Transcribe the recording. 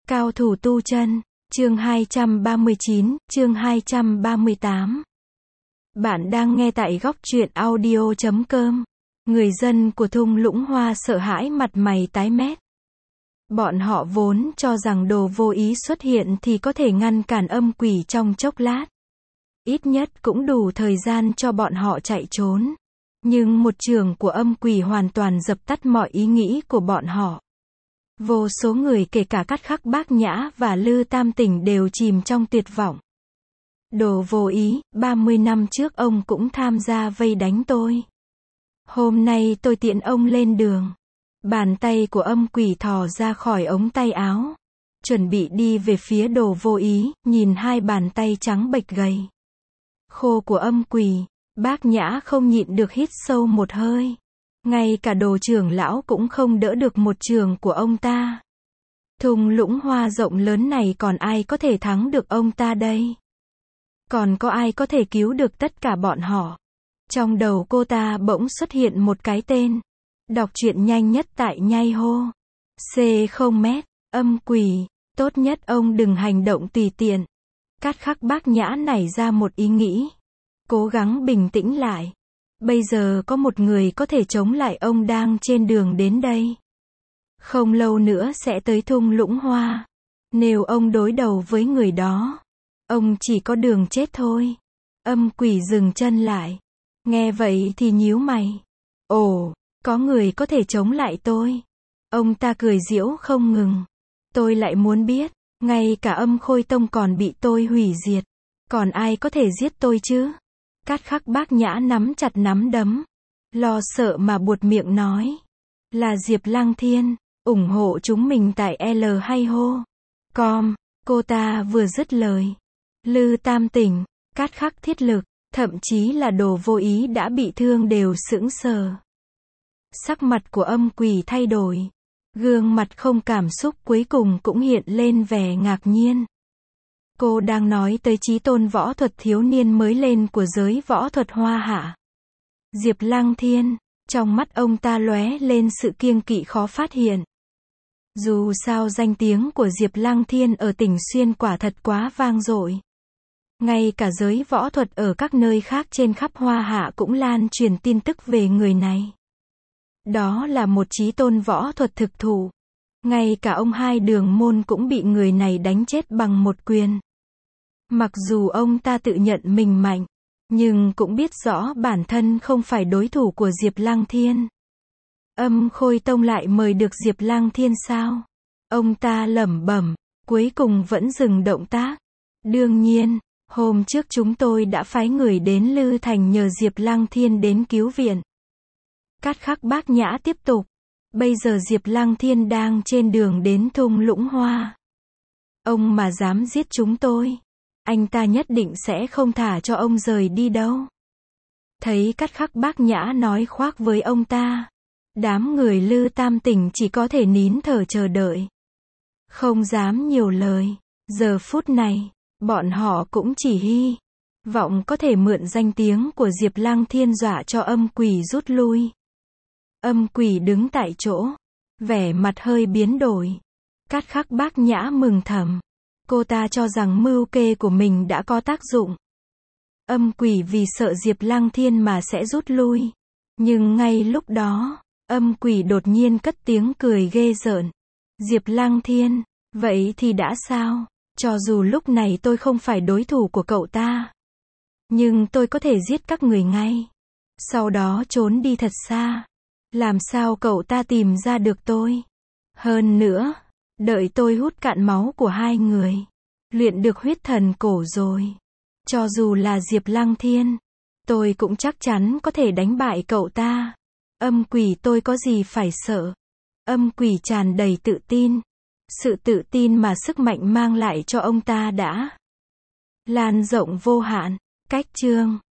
Cao thủ tu chân, chương 239, chương 238. Bạn đang nghe tại góc truyện audio.com. Người dân của thung lũng hoa sợ hãi mặt mày tái mét. Bọn họ vốn cho rằng đồ vô ý xuất hiện thì có thể ngăn cản âm quỷ trong chốc lát. Ít nhất cũng đủ thời gian cho bọn họ chạy trốn. Nhưng một chưởng của âm quỷ hoàn toàn dập tắt mọi ý nghĩ của bọn họ. Vô số người kể cả Cát Khắc Bác Nhã và Lư Tam Tỉnh đều chìm trong tuyệt vọng. Đồ vô ý, 30 năm trước ông cũng tham gia vây đánh tôi. Hôm nay tôi tiễn ông lên đường. Bàn tay của âm quỷ thò ra khỏi ống tay áo. Chuẩn bị đi về phía đồ vô ý, nhìn hai bàn tay trắng bệch gầy. Khô của âm quỷ, Bác Nhã không nhịn được hít sâu một hơi. Ngay cả đồ trưởng lão cũng không đỡ được một trường của ông ta. Thung lũng hoa rộng lớn này còn ai có thể thắng được ông ta đây? Còn có ai có thể cứu được tất cả bọn họ? Trong đầu cô ta bỗng xuất hiện một cái tên. Đọc truyện nhanh nhất tại nhai hô. C0m, âm quỷ, tốt nhất ông đừng hành động tùy tiện. Cát Khắc Bác Nhã nảy ra một ý nghĩ. Cố gắng bình tĩnh lại. Bây giờ có một người có thể chống lại ông đang trên đường đến đây. Không lâu nữa sẽ tới thung lũng hoa. Nếu ông đối đầu với người đó, ông chỉ có đường chết thôi. Âm quỷ dừng chân lại. Nghe vậy thì nhíu mày. Ồ, có người có thể chống lại tôi. Ông ta cười giễu không ngừng. Tôi lại muốn biết, ngay cả Âm Khôi Tông còn bị tôi hủy diệt. Còn ai có thể giết tôi chứ? Cát Khắc Bác Nhã nắm chặt nắm đấm. Lo sợ mà buột miệng nói. Là Diệp Lăng Thiên, ủng hộ chúng mình tại L hay hô. Com, cô ta vừa dứt lời. Lư Tam Tỉnh, Cát Khắc Thiết Lực, thậm chí là đồ vô ý đã bị thương đều sững sờ. Sắc mặt của âm quỷ thay đổi. Gương mặt không cảm xúc cuối cùng cũng hiện lên vẻ ngạc nhiên. Cô đang nói tới chí tôn võ thuật thiếu niên mới lên của giới võ thuật Hoa Hạ. Diệp Lăng Thiên, trong mắt ông ta lóe lên sự kiêng kỵ khó phát hiện. Dù sao danh tiếng của Diệp Lăng Thiên ở tỉnh Xuyên quả thật quá vang dội. Ngay cả giới võ thuật ở các nơi khác trên khắp Hoa Hạ cũng lan truyền tin tức về người này. Đó là một chí tôn võ thuật thực thụ. Ngay cả ông Hai Đường Môn cũng bị người này đánh chết bằng một quyền. Mặc dù ông ta tự nhận mình mạnh, nhưng cũng biết rõ bản thân không phải đối thủ của Diệp Lăng Thiên. Âm Khôi Tông lại mời được Diệp Lăng Thiên sao? Ông ta lẩm bẩm, cuối cùng vẫn dừng động tác. Đương nhiên, hôm trước chúng tôi đã phái người đến Lư Thành nhờ Diệp Lăng Thiên đến cứu viện. Cát Khắc Bác Nhã tiếp tục. Bây giờ Diệp Lăng Thiên đang trên đường đến thung lũng hoa. Ông mà dám giết chúng tôi, anh ta nhất định sẽ không thả cho ông rời đi đâu. Thấy Cát Khắc Bác Nhã nói khoác với ông ta, đám người Lư Tam Tỉnh chỉ có thể nín thở chờ đợi. Không dám nhiều lời. Giờ phút này, bọn họ cũng chỉ hy vọng có thể mượn danh tiếng của Diệp Lăng Thiên dọa cho âm quỷ rút lui. Âm quỷ đứng tại chỗ, vẻ mặt hơi biến đổi. Cát Khắc Bác Nhã mừng thầm. Cô ta cho rằng mưu kê của mình đã có tác dụng. Âm quỷ vì sợ Diệp Lăng Thiên mà sẽ rút lui. Nhưng ngay lúc đó, âm quỷ đột nhiên cất tiếng cười ghê rợn. Diệp Lăng Thiên, vậy thì đã sao? Cho dù lúc này tôi không phải đối thủ của cậu ta, nhưng tôi có thể giết các người ngay. Sau đó trốn đi thật xa. Làm sao cậu ta tìm ra được tôi? Hơn nữa, đợi tôi hút cạn máu của hai người, luyện được huyết thần cổ rồi, cho dù là Diệp Lăng Thiên, tôi cũng chắc chắn có thể đánh bại cậu ta. Âm quỷ tôi có gì phải sợ? Âm quỷ tràn đầy tự tin. Sự tự tin mà sức mạnh mang lại cho ông ta đã lan rộng vô hạn. Cách chương